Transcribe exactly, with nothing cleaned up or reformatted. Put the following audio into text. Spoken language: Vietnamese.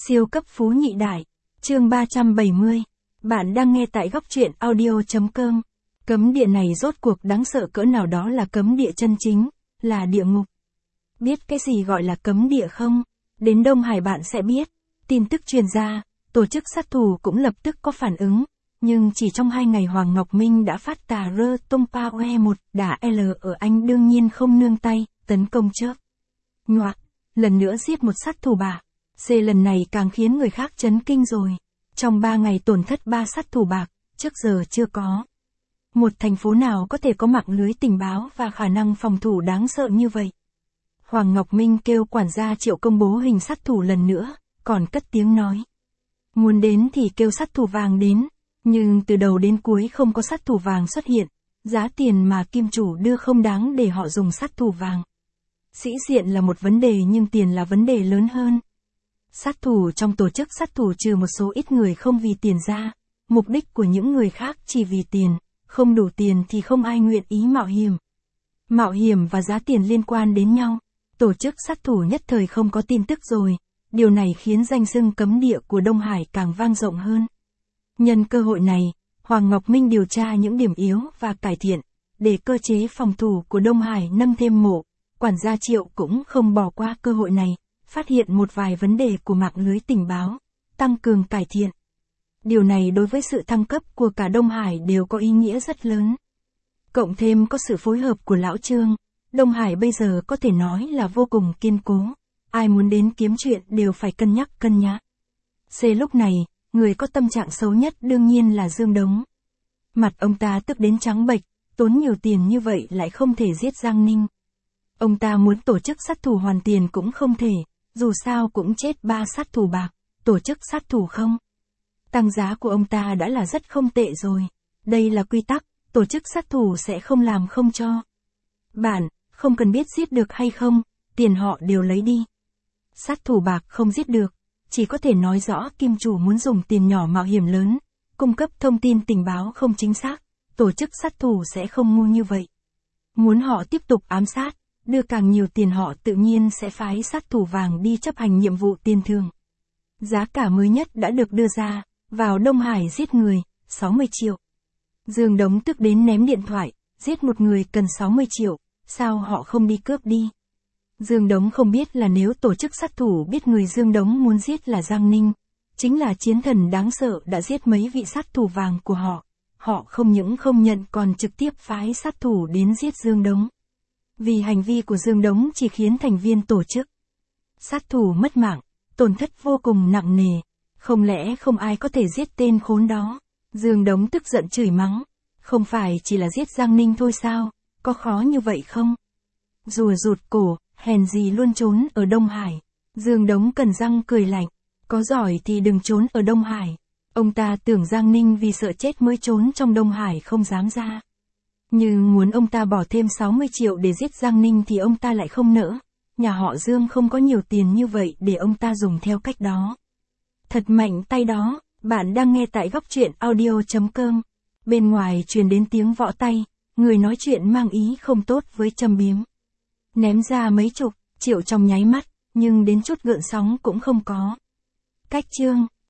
Siêu cấp phú nhị đại. Chương ba trăm bảy mươi. Bạn đang nghe tại góc truyện audio.com. Cấm địa này rốt cuộc đáng sợ cỡ nào, đó là cấm địa chân chính, là địa ngục. Biết cái gì gọi là cấm địa không? Đến Đông Hải bạn sẽ biết. Tin tức truyền ra, tổ chức sát thủ cũng lập tức có phản ứng. Nhưng chỉ trong hai ngày Hoàng Ngọc Minh đã phát tà rơ tung pa oe một đả L ở Anh, đương nhiên không nương tay, tấn công trước. Nhoạc, lần nữa giết một sát thủ bạc. C lần này càng khiến người khác chấn kinh rồi. Trong ba ngày tổn thất ba sát thủ bạc, trước giờ chưa có. Một thành phố nào có thể có mạng lưới tình báo và khả năng phòng thủ đáng sợ như vậy? Hoàng Ngọc Minh kêu quản gia Triệu công bố hình sát thủ lần nữa, còn cất tiếng nói. Muốn đến thì kêu sát thủ vàng đến, nhưng từ đầu đến cuối không có sát thủ vàng xuất hiện. Giá tiền mà kim chủ đưa không đáng để họ dùng sát thủ vàng. Sĩ diện là một vấn đề nhưng tiền là vấn đề lớn hơn. Sát thủ trong tổ chức sát thủ trừ một số ít người không vì tiền ra, mục đích của những người khác chỉ vì tiền, không đủ tiền thì không ai nguyện ý mạo hiểm. Mạo hiểm và giá tiền liên quan đến nhau, tổ chức sát thủ nhất thời không có tin tức rồi, điều này khiến danh xưng cấm địa của Đông Hải càng vang rộng hơn. Nhân cơ hội này, Hoàng Ngọc Minh điều tra những điểm yếu và cải thiện, để cơ chế phòng thủ của Đông Hải nâng thêm mộ. Quản gia Triệu cũng không bỏ qua cơ hội này, phát hiện một vài vấn đề của mạng lưới tình báo, tăng cường cải thiện. Điều này đối với sự thăng cấp của cả Đông Hải đều có ý nghĩa rất lớn. Cộng thêm có sự phối hợp của Lão Trương, Đông Hải bây giờ có thể nói là vô cùng kiên cố. Ai muốn đến kiếm chuyện đều phải cân nhắc cân nhắc. C lúc này, người có tâm trạng xấu nhất đương nhiên là Dương Đống. Mặt ông ta tức đến trắng bệch, tốn nhiều tiền như vậy lại không thể giết Giang Ninh. Ông ta muốn tổ chức sát thủ hoàn tiền cũng không thể, dù sao cũng chết ba sát thủ bạc, tổ chức sát thủ không. Tăng giá của ông ta đã là rất không tệ rồi. Đây là quy tắc, tổ chức sát thủ sẽ không làm không cho. Bạn, không cần biết giết được hay không, tiền họ đều lấy đi. Sát thủ bạc không giết được, chỉ có thể nói rõ kim chủ muốn dùng tiền nhỏ mạo hiểm lớn, cung cấp thông tin tình báo không chính xác, tổ chức sát thủ sẽ không ngu như vậy. Muốn họ tiếp tục ám sát, đưa càng nhiều tiền họ tự nhiên sẽ phái sát thủ vàng đi chấp hành nhiệm vụ tiền thường. Giá cả mới nhất đã được đưa ra, vào Đông Hải giết người, sáu mươi triệu. Dương Đống tức đến ném điện thoại, giết một người cần sáu mươi triệu, sao họ không đi cướp đi? Dương Đống không biết là nếu tổ chức sát thủ biết người Dương Đống muốn giết là Giang Ninh, chính là chiến thần đáng sợ đã giết mấy vị sát thủ vàng của họ. Họ không những không nhận còn trực tiếp phái sát thủ đến giết Dương Đống. Vì hành vi của Dương Đống chỉ khiến thành viên tổ chức sát thủ mất mạng, tổn thất vô cùng nặng nề. Không lẽ không ai có thể giết tên khốn đó? Dương Đống tức giận chửi mắng. Không phải chỉ là giết Giang Ninh thôi sao? Có khó như vậy không? Rùa rụt cổ, hèn gì luôn trốn ở Đông Hải. Dương Đống cắn răng cười lạnh. Có giỏi thì đừng trốn ở Đông Hải. Ông ta tưởng Giang Ninh vì sợ chết mới trốn trong Đông Hải không dám ra. Nhưng muốn ông ta bỏ thêm sáu mươi triệu để giết Giang Ninh thì ông ta lại không nỡ. Nhà họ Dương không có nhiều tiền như vậy để ông ta dùng theo cách đó. Thật mạnh tay đó. Bạn đang nghe tại góc truyện audio.com. Bên ngoài truyền đến tiếng võ tay, người nói chuyện mang ý không tốt với châm biếm. Ném ra mấy chục triệu trong nháy mắt, nhưng đến chút gợn sóng cũng không có. Cách chương.